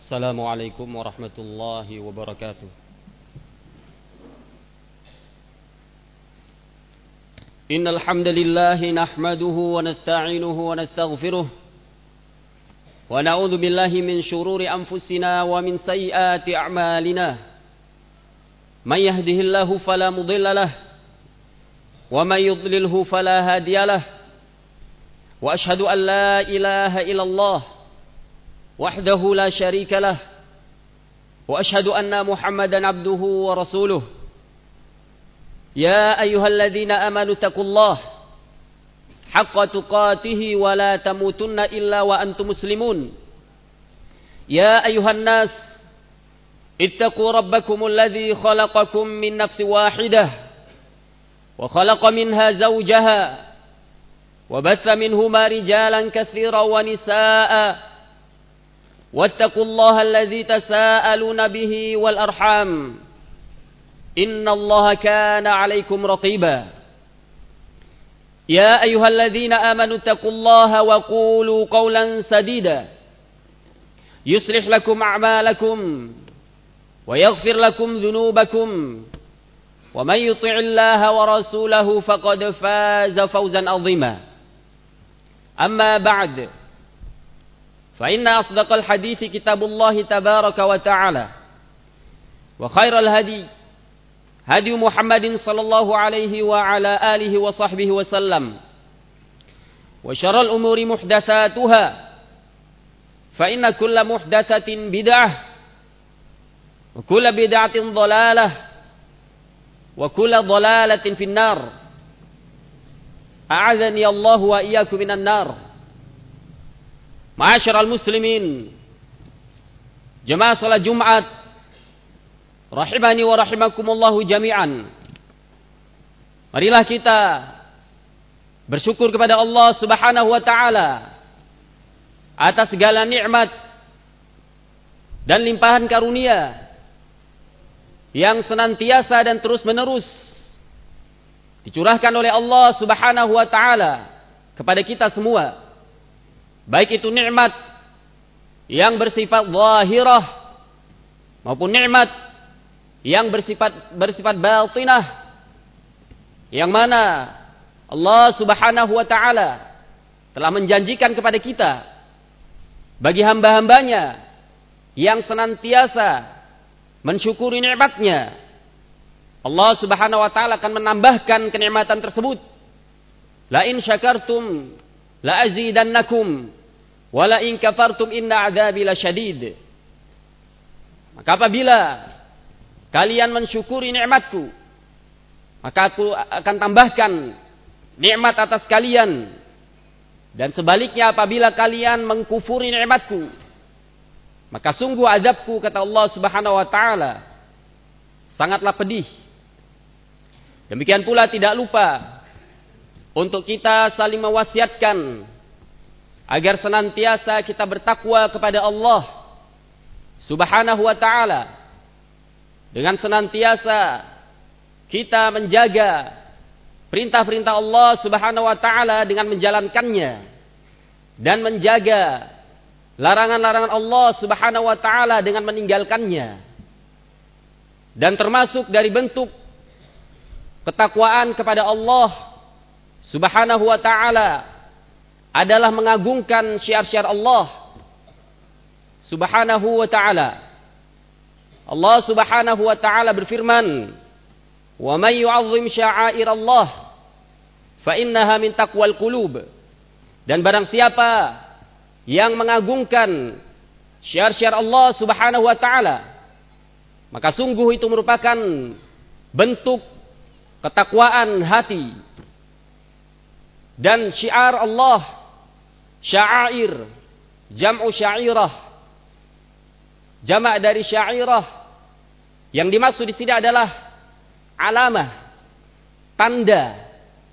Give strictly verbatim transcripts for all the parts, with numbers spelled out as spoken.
Assalamualaikum warahmatullahi wabarakatuh. Innal hamdalillah nahmaduhu wa nasta'inuhu wa nastaghfiruh wa na'udzu billahi min shururi anfusina wa min sayyiati a'malina. May yahdihillahu fala mudilla lahu wa may yudlilhu fala hadiya lahu. Wa ashhadu an la ilaha illallah وحده لا شريك له وأشهد أن محمدا عبده ورسوله يا أيها الذين آمنوا اتقوا الله حق تقاته ولا تموتن إلا وأنتم مسلمون يا أيها الناس اتقوا ربكم الذي خلقكم من نفس واحدة وخلق منها زوجها وبث منهما رجالا كثيرا ونساء واتقوا الله الذي تساءلون به والأرحام إن الله كان عليكم رقيبا يا أيها الذين آمنوا اتقوا الله وقولوا قولا سديدا يصلح لكم أعمالكم ويغفر لكم ذنوبكم ومن يطع الله ورسوله فقد فاز فوزا عظيما أما بعد فإن أصدق الحديث كتاب الله تبارك وتعالى وخير الهدي هدي محمد صلى الله عليه وعلى آله وصحبه وسلم وشر الأمور محدثاتها فإن كل محدثة بدعة وكل بدعة ضلالة وكل ضلالة في النار أعاذني الله وإياكم من النار. Ma'asyiral muslimin, jemaah salat Jumat rahimani wa rahimakumullahu jami'an. Marilah kita bersyukur kepada Allah Subhanahu wa taala atas segala nikmat dan limpahan karunia yang senantiasa dan terus-menerus dicurahkan oleh Allah Subhanahu wa taala kepada kita semua. Baik itu nikmat yang bersifat zahirah maupun nikmat yang bersifat bersifat batinah, yang mana Allah Subhanahu wa taala telah menjanjikan kepada kita bagi hamba-hambanya yang senantiasa mensyukuri nikmatnya, Allah Subhanahu wa taala akan menambahkan kenikmatan tersebut. La in syakartum la azidannakum wa la in kafartum inna adzabi lasyadid. Maka apabila kalian mensyukuri nikmatku, maka aku akan tambahkan nikmat atas kalian, dan sebaliknya apabila kalian mengkufuri nikmatku, maka sungguh azabku, kata Allah Subhanahu wa taala, sangatlah pedih. Demikian pula tidak lupa untuk kita saling mewasiatkan agar senantiasa kita bertakwa kepada Allah Subhanahu wa taala, dengan senantiasa kita menjaga perintah-perintah Allah Subhanahu wa taala dengan menjalankannya, dan menjaga larangan-larangan Allah Subhanahu wa taala dengan meninggalkannya. Dan termasuk dari bentuk ketakwaan kepada Allah Subhanahu wa ta'ala adalah mengagungkan syiar-syiar Allah Subhanahu wa ta'ala. Allah Subhanahu wa ta'ala berfirman, "Wa may yu'azzim sya'airallah fa innaha min taqwal qulub." Dan barang siapa yang mengagungkan syiar-syiar Allah Subhanahu wa ta'ala, maka sungguh itu merupakan bentuk ketakwaan hati. Dan syiar Allah, sya'air, jam'u sya'irah, jamak dari sya'irah, yang dimaksud di sini adalah alamah, tanda,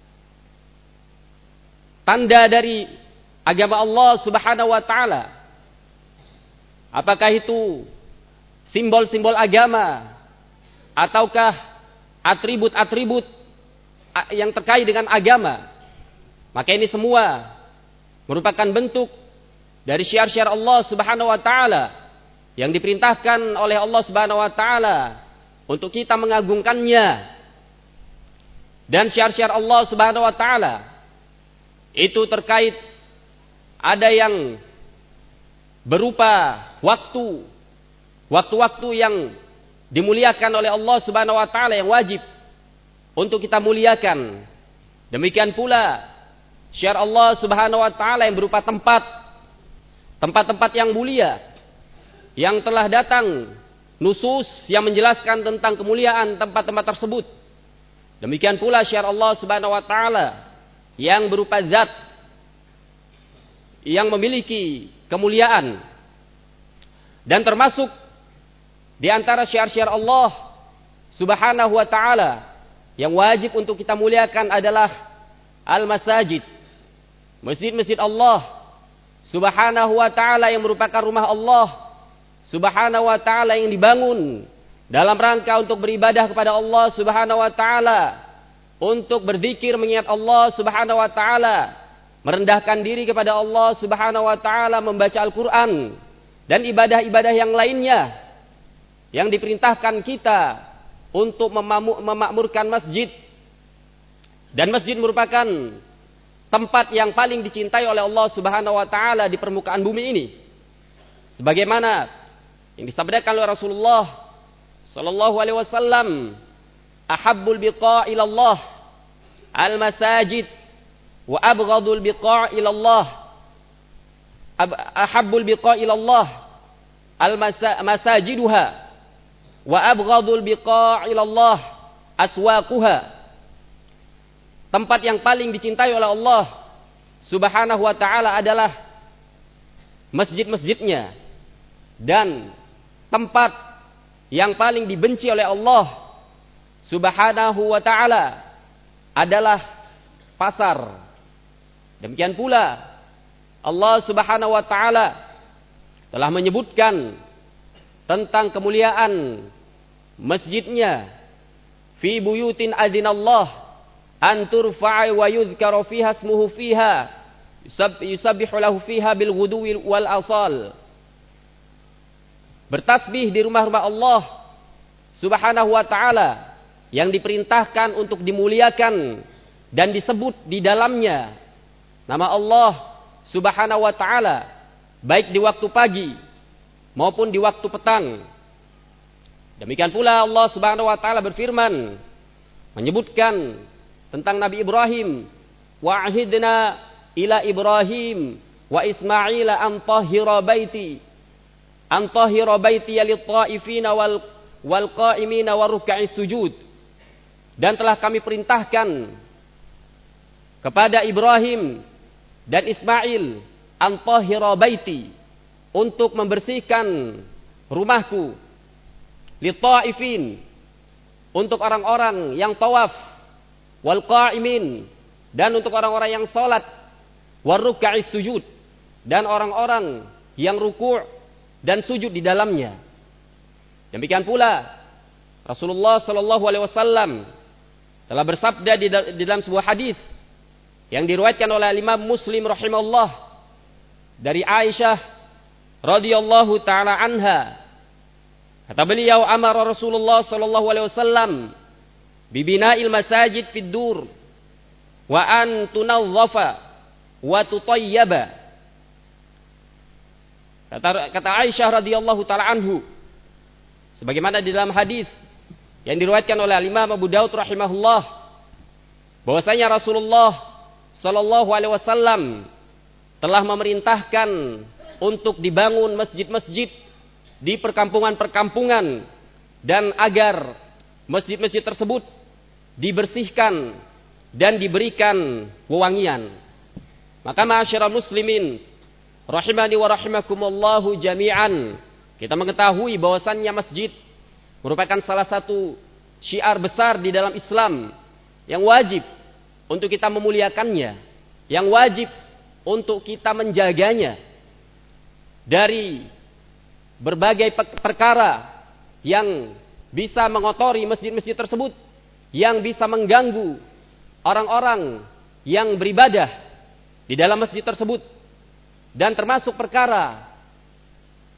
tanda dari agama Allah Subhanahu wa taala. Apakah itu simbol-simbol agama ataukah atribut-atribut yang terkait dengan agama? Maka ini semua merupakan bentuk dari syiar-syiar Allah Subhanahu wa taala yang diperintahkan oleh Allah Subhanahu wa taala untuk kita mengagungkannya. Dan syiar-syiar Allah Subhanahu wa taala itu terkait ada yang berupa waktu, waktu-waktu yang dimuliakan oleh Allah Subhanahu wa taala yang wajib untuk kita muliakan. Demikian pula syiar Allah Subhanahu wa taala yang berupa tempat, tempat-tempat yang mulia yang telah datang nusus yang menjelaskan tentang kemuliaan tempat-tempat tersebut. Demikian pula syiar Allah Subhanahu wa taala yang berupa zat yang memiliki kemuliaan. Dan termasuk di antara syiar-syiar Allah Subhanahu wa taala yang wajib untuk kita muliakan adalah al-masajid, masjid-masjid Allah Subhanahu wa taala yang merupakan rumah Allah Subhanahu wa taala yang dibangun dalam rangka untuk beribadah kepada Allah Subhanahu wa taala, untuk berzikir mengingat Allah Subhanahu wa taala, merendahkan diri kepada Allah Subhanahu wa taala, membaca Al-Qur'an dan ibadah-ibadah yang lainnya yang diperintahkan kita untuk memakmurkan masjid. Dan masjid merupakan tempat yang paling dicintai oleh Allah Subhanahu wa taala di permukaan bumi ini. Sebagaimana yang disabdakan oleh Rasulullah sallallahu alaihi wasallam, ahabbul biqa' ila Allah al-masajid wa abghadul biqa' ila Allah ahabbul biqa' ila Allah al-masajiduha wa abghadul biqa' ila Allah aswaquha. Tempat yang paling dicintai oleh Allah Subhanahu wa taala adalah masjid-masjidnya, dan tempat yang paling dibenci oleh Allah Subhanahu wa taala adalah pasar. Demikian pula Allah Subhanahu wa taala telah menyebutkan tentang kemuliaan masjidnya, fi buyutin adzinallah an turfa'a wa yuzkara fiha ismuhu fiha yusabbihu lahu fiha bil ghuduwi wal asal. Bertasbih di rumah-rumah Allah Subhanahu wa taala yang diperintahkan untuk dimuliakan dan disebut di dalamnya nama Allah Subhanahu wa taala baik di waktu pagi maupun di waktu petang. Demikian pula Allah Subhanahu wa taala berfirman menyebutkan tentang Nabi Ibrahim, wa ahidna ila Ibrahim wa Ismail an tahhira baiti an tahhira baiti lit-ta'ifina wal wal qa'imina wa ruk'is sujud. Dan telah kami perintahkan kepada Ibrahim dan Ismail an tahhira baiti, untuk membersihkan rumahku, lit-ta'ifin, untuk orang-orang yang tawaf, wal qa'imin, dan untuk orang-orang yang salat, war ruk'is sujud, dan orang-orang yang ruku' dan sujud di dalamnya. Demikian pula Rasulullah sallallahu alaihi wasallam telah bersabda di dalam sebuah hadis yang diriwayatkan oleh Imam Muslim rahimahullah dari Aisyah radhiyallahu taala anha. Kata beliau, amara Rasulullah sallallahu alaihi wasallam bibina'il masajid fid dur wa an tunazzafa wa tutayyaba. Kata, kata Aisyah radhiyallahu taala anhu, sebagaimana di dalam hadis yang diriwayatkan oleh Imam Abu Daud rahimahullah, bahwasanya Rasulullah sallallahu alaihi wasallam telah memerintahkan untuk dibangun masjid-masjid di perkampungan-perkampungan, dan agar masjid-masjid tersebut dibersihkan dan diberikan wewangian. Maka ma'asyiral muslimin rahimani wa rahimakumullahu jami'an, kita mengetahui bahwasannya masjid merupakan salah satu syiar besar di dalam Islam yang wajib untuk kita memuliakannya, yang wajib untuk kita menjaganya dari berbagai perkara yang bisa mengotori masjid-masjid tersebut, yang bisa mengganggu orang-orang yang beribadah di dalam masjid tersebut. Dan termasuk perkara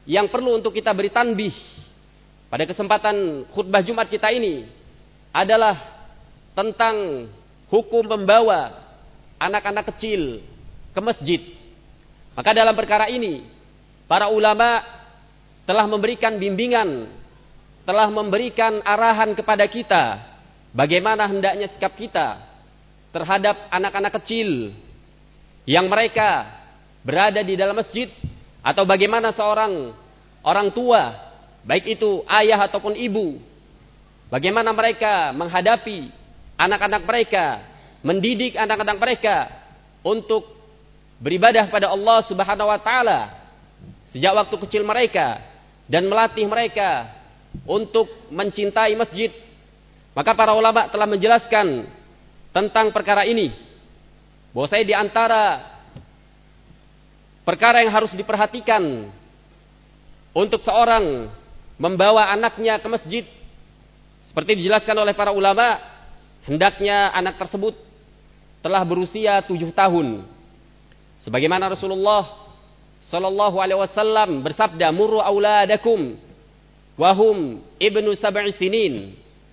yang perlu untuk kita beri tanbih pada kesempatan khutbah Jumat kita ini adalah tentang hukum membawa anak-anak kecil ke masjid. Maka dalam perkara ini para ulama telah memberikan bimbingan, telah memberikan arahan kepada kita bagaimana hendaknya sikap kita terhadap anak-anak kecil yang mereka berada di dalam masjid, atau bagaimana seorang orang tua, baik itu ayah ataupun ibu, bagaimana mereka menghadapi anak-anak mereka, mendidik anak-anak mereka untuk beribadah pada Allah Subhanahu wa taala sejak waktu kecil mereka dan melatih mereka untuk mencintai masjid. Maka para ulama telah menjelaskan tentang perkara ini, bahwa saya di antara perkara yang harus diperhatikan untuk seorang membawa anaknya ke masjid, seperti dijelaskan oleh para ulama, hendaknya anak tersebut telah berusia tujuh tahun. Sebagaimana Rasulullah Sallallahu Alaihi Wasallam bersabda, "Murru auladakum wahum ibnu sab'i sinin."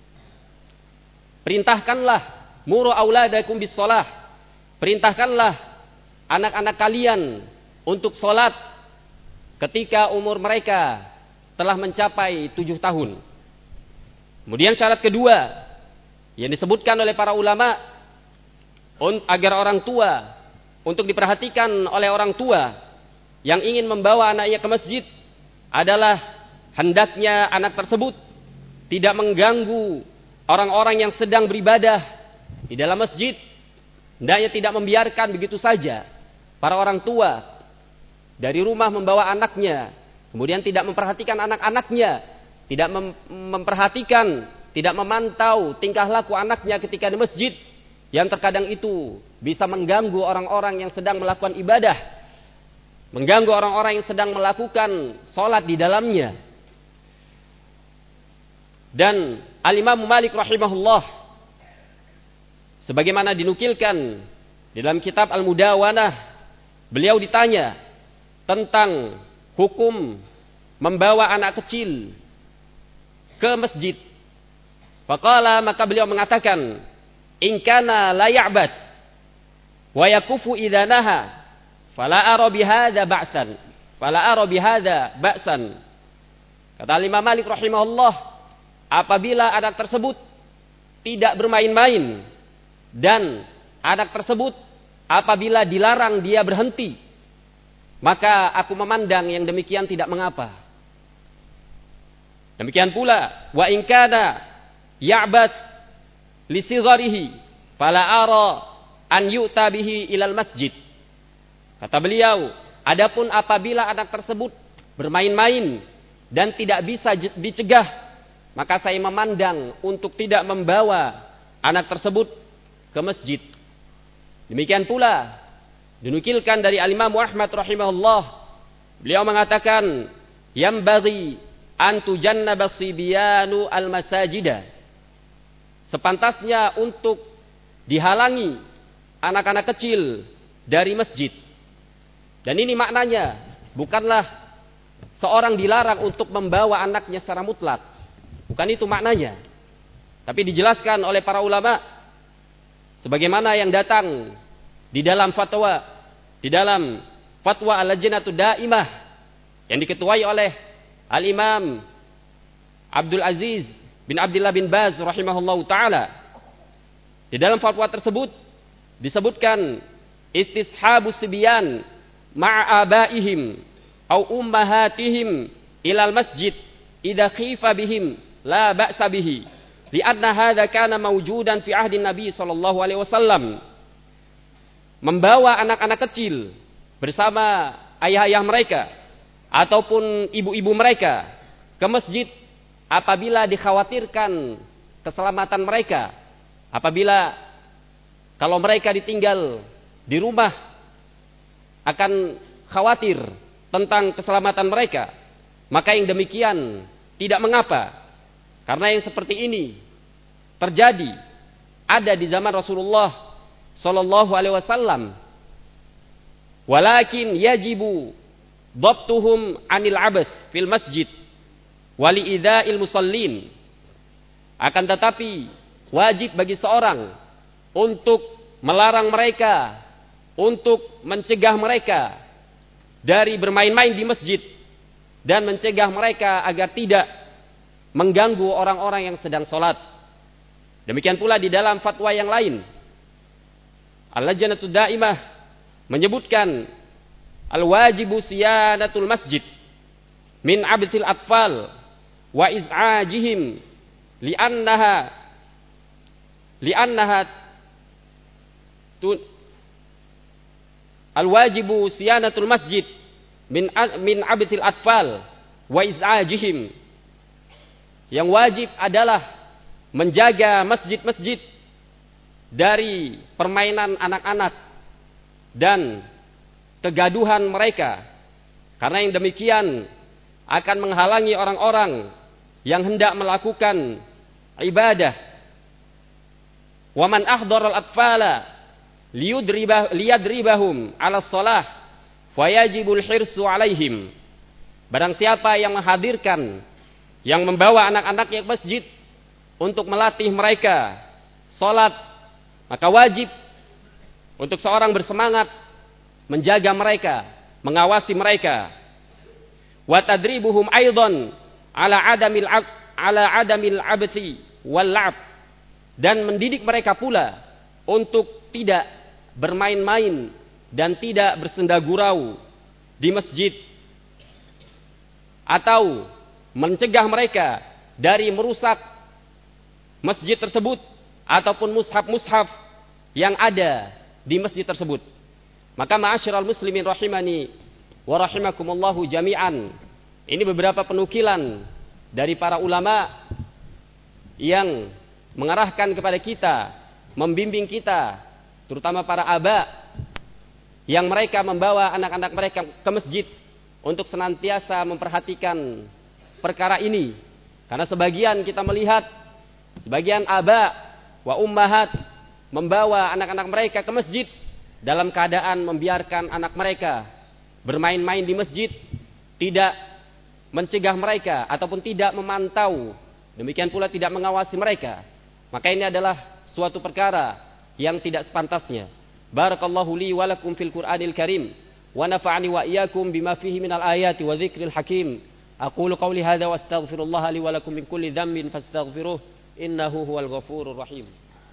Perintahkanlah, murru auladakum bis shalah. Perintahkanlah anak-anak kalian untuk sholat ketika umur mereka telah mencapai tujuh tahun. Kemudian syarat kedua yang disebutkan oleh para ulama agar orang tua, untuk diperhatikan oleh orang tua yang ingin membawa anaknya ke masjid, adalah hendaknya anak tersebut tidak mengganggu orang-orang yang sedang beribadah di dalam masjid. Hendaknya tidak membiarkan begitu saja para orang tua dari rumah membawa anaknya, kemudian tidak memperhatikan anak-anaknya, tidak mem- memperhatikan, tidak memantau tingkah laku anaknya ketika di masjid, yang terkadang itu bisa mengganggu orang-orang yang sedang melakukan ibadah, mengganggu orang-orang yang sedang melakukan sholat di dalamnya. Dan Al-Imam Malik rahimahullah, sebagaimana dinukilkan di dalam kitab Al-Mudawanah, beliau ditanya tentang hukum membawa anak kecil ke masjid. Faqala, maka beliau mengatakan, "In kana la ya'bad wa yakufu idza naha, fala ara bihadza ba'san." Fala ara bihadza ba'san. Kata Imam Malik rahimahullah, apabila anak tersebut tidak bermain-main dan anak tersebut apabila dilarang dia berhenti, maka aku memandang yang demikian tidak mengapa. Demikian pula, wa in kana ya'bas li sigharihi fala ara an yu'ta bihi ilal masjid. Kata beliau, adapun apabila anak tersebut bermain-main dan tidak bisa dicegah, maka saya memandang untuk tidak membawa anak tersebut ke masjid. Demikian pula dinukilkan dari Al-Imam Ahmad rahimahullah, beliau mengatakan, "Yambaghi an tujannaba sibyanu al-masajida." Sepantasnya untuk dihalangi anak-anak kecil dari masjid. Dan ini maknanya bukanlah seorang dilarang untuk membawa anaknya secara mutlak. Bukan itu maknanya. Tapi dijelaskan oleh para ulama sebagaimana yang datang di dalam fatwa, di dalam fatwa Al-Lajnatud Daimah yang diketuai oleh Al-Imam Abdul Aziz bin Abdullah bin Baz rahimahullahu taala. Di dalam fatwa tersebut disebutkan istishabus sibyan ma'a abaihim au ummahatihim ilal masjid idza khifa bihim la ba'sa bihi li'anna hadza kana mawjudan fi ahdi Nabi sallallahu alaihi wasallam. Membawa anak-anak kecil bersama ayah-ayah mereka ataupun ibu-ibu mereka ke masjid apabila dikhawatirkan keselamatan mereka, apabila kalau mereka ditinggal di rumah akan khawatir tentang keselamatan mereka, maka yang demikian tidak mengapa, karena yang seperti ini terjadi ada di zaman Rasulullah sallallahu alaihi wasallam. Walakin yajibu dhabtuhum 'anil 'abas fil masjid wa li idza'il musallin. Akan tetapi wajib bagi seorang untuk melarang mereka, untuk mencegah mereka dari bermain-main di masjid dan mencegah mereka agar tidak mengganggu orang-orang yang sedang sholat. Demikian pula di dalam fatwa yang lain, Al-Lajnatud Daimah menyebutkan al-wajibu siyanatul masjid min abthil atfal wa iz'ajihim li'annaha li'annaha tun al-wajibu siyanatul masjid min min abthil atfal wa iz'ajihim. Yang wajib adalah menjaga masjid-masjid dari permainan anak-anak dan kegaduhan mereka, karena yang demikian akan menghalangi orang-orang yang hendak melakukan ibadah. Wa man ahdara al-atfala liyudribah liyadribahum 'ala shalah fayajibul hirsu 'alaihim. Barang siapa yang menghadirkan, yang membawa anak-anaknya ke masjid untuk melatih mereka salat, maka wajib untuk seorang bersemangat menjaga mereka, mengawasi mereka. Wa tadribuhum aidan ala adamil ala adamil abthi wal la'b, dan mendidik mereka pula untuk tidak bermain-main dan tidak bersenda gurau di masjid, atau mencegah mereka dari merusak masjid tersebut ataupun mushaf-mushaf yang ada di masjid tersebut. Maka ma'asyiral muslimin rahimani wa rahimakumullahu jami'an, ini beberapa penukilan dari para ulama yang mengarahkan kepada kita, membimbing kita, terutama para aba yang mereka membawa anak-anak mereka ke masjid untuk senantiasa memperhatikan perkara ini. Karena sebagian kita melihat sebagian aba wa ummahat membawa anak-anak mereka ke masjid dalam keadaan membiarkan anak mereka bermain-main di masjid, tidak mencegah mereka ataupun tidak memantau, demikian pula tidak mengawasi mereka. Maka ini adalah suatu perkara yang tidak sepantasnya. Barakallahu li wa lakum fil Qur'anil Karim wa nafa'ani wa iyyakum bima fihi minal ayati wa dzikril hakim. Aqulu qawli hadza wa astaghfirullah li wa lakum min kulli dhanbin fastaghfiruh innahu huwal ghafurur rahim.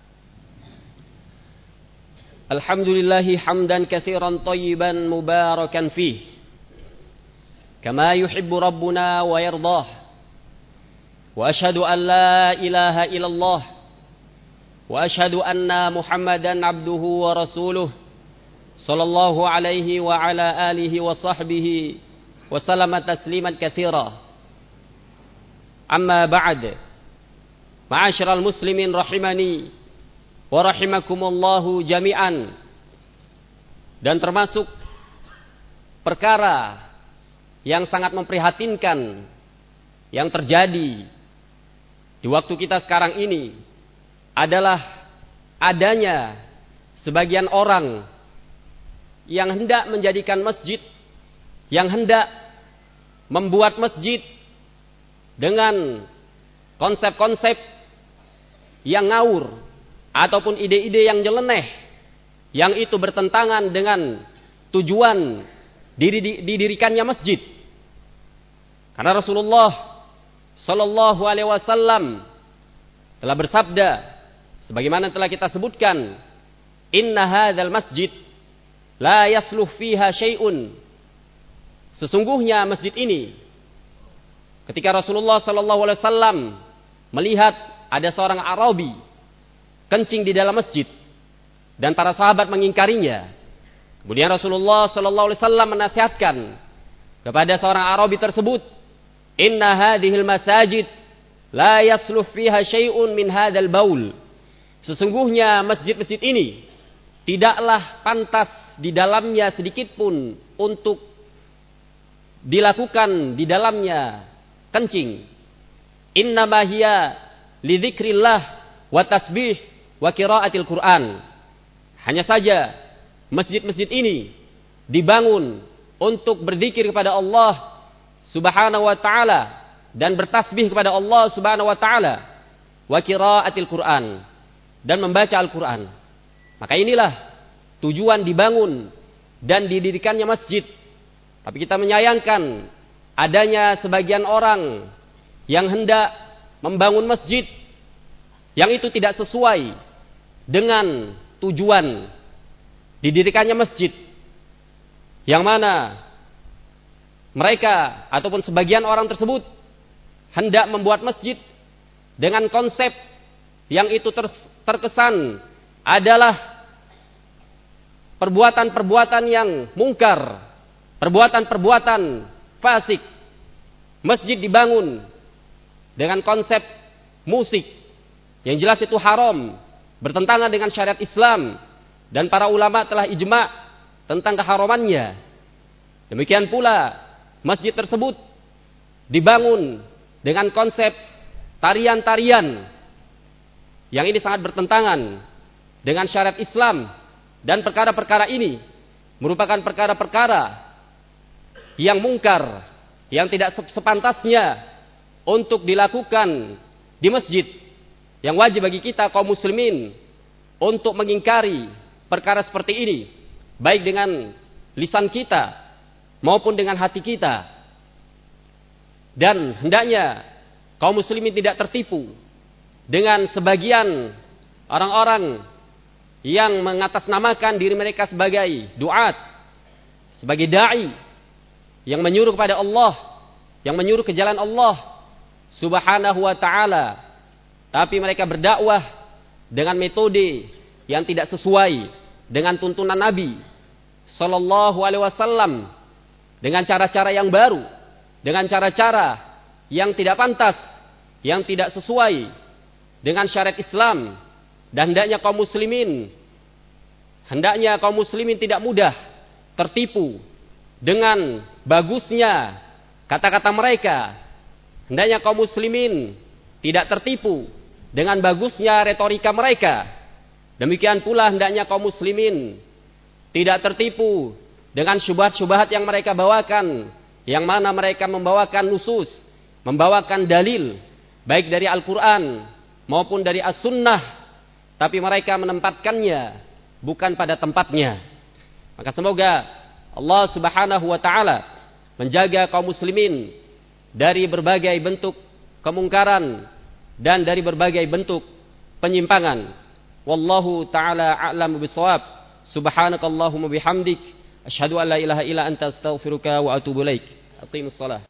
Alhamdulillahi hamdan katsiran thayyiban mubarakan fih kama yuhibbu rabbuna wa yardah. Wa ashhadu an la ilaha illallah wa ashhadu anna Muhammadan abduhu wa rasuluh sallallahu alaihi wa ala alihi wa sahbihi wa sallama tasliman katsira. Amma ba'd. Ma'asyiral muslimin rahimani wa rahimakumullahu jami'an. Dan termasuk perkara yang sangat memprihatinkan yang terjadi di waktu kita sekarang ini adalah adanya sebagian orang yang hendak menjadikan masjid, yang hendak membuat masjid dengan konsep-konsep yang ngawur ataupun ide-ide yang nyeleneh, yang itu bertentangan dengan tujuan didirikannya masjid. Karena Rasulullah sallallahu alaihi wasallam telah bersabda, sebagaimana telah kita sebutkan, inna hadzal masjid la yasluh fiha syai'un. Sesungguhnya masjid ini, ketika Rasulullah sallallahu alaihi wasallam melihat ada seorang Arabi kencing di dalam masjid dan para sahabat mengingkarinya, kemudian Rasulullah sallallahu alaihi wasallam menasihatkan kepada seorang Arabi tersebut, inna hadhil masajid la yasluh fiha syai'un min hadzal baul. Sesungguhnya masjid-masjid ini tidaklah pantas di dalamnya sedikit pun untuk dilakukan di dalamnya kencing. Innama hiya li dzikrillah wa tasbih wa qiraatil Qur'an. Hanya saja masjid-masjid ini dibangun untuk berzikir kepada Allah Subhanahu wa taala dan bertasbih kepada Allah Subhanahu wa taala, wa qiraatil Qur'an, dan membaca Al-Qur'an. Maka inilah tujuan dibangun dan didirikannya masjid. Tapi kita menyayangkan adanya sebagian orang yang hendak membangun masjid yang itu tidak sesuai dengan tujuan didirikannya masjid, yang mana mereka ataupun sebagian orang tersebut hendak membuat masjid dengan konsep yang itu ter- terkesan adalah perbuatan-perbuatan yang mungkar, perbuatan-perbuatan fasik. Masjid dibangun dengan konsep musik, yang jelas itu haram, bertentangan dengan syariat Islam, dan para ulama telah ijma' tentang keharamannya. Demikian pula masjid tersebut dibangun dengan konsep tarian-tarian, yang ini sangat bertentangan dengan syariat Islam, dan perkara-perkara ini merupakan perkara-perkara yang mungkar, yang tidak sepantasnya untuk dilakukan di masjid. Yang wajib bagi kita kaum muslimin untuk mengingkari perkara seperti ini, baik dengan lisan kita maupun dengan hati kita. Dan hendaknya kaum muslimin tidak tertipu dengan sebagian orang-orang yang mengatasnamakan diri mereka sebagai duat, sebagai da'i, yang menyuruh kepada Allah, yang menyuruh ke jalan Allah Subhanahu wa ta'ala. Tapi mereka berdakwah dengan metode yang tidak sesuai dengan tuntunan Nabi Sallallahu Alaihi Wasallam, dengan cara-cara yang baru, dengan cara-cara yang tidak pantas, yang tidak sesuai dengan syariat Islam. Dan hendaknya kaum muslimin, hendaknya kaum muslimin tidak mudah tertipu dengan bagusnya kata-kata mereka. Hendaknya kaum muslimin tidak tertipu dengan bagusnya retorika mereka. Demikian pula hendaknya kaum muslimin tidak tertipu dengan syubhat-syubhat yang mereka bawakan, yang mana mereka membawakan nusus, membawakan dalil baik dari Al-Quran maupun dari As-Sunnah, tapi mereka menempatkannya bukan pada tempatnya. Maka semoga Allah Subhanahu wa ta'ala menjaga kaum muslimin dari berbagai bentuk kemungkaran dan dari berbagai bentuk penyimpangan. Wallahu ta'ala a'lamu bishawab. Subhanakallahumma bihamdik, asyhadu an la ilaha illa anta astaghfiruka wa atubu ilaik. Aqimus shalah.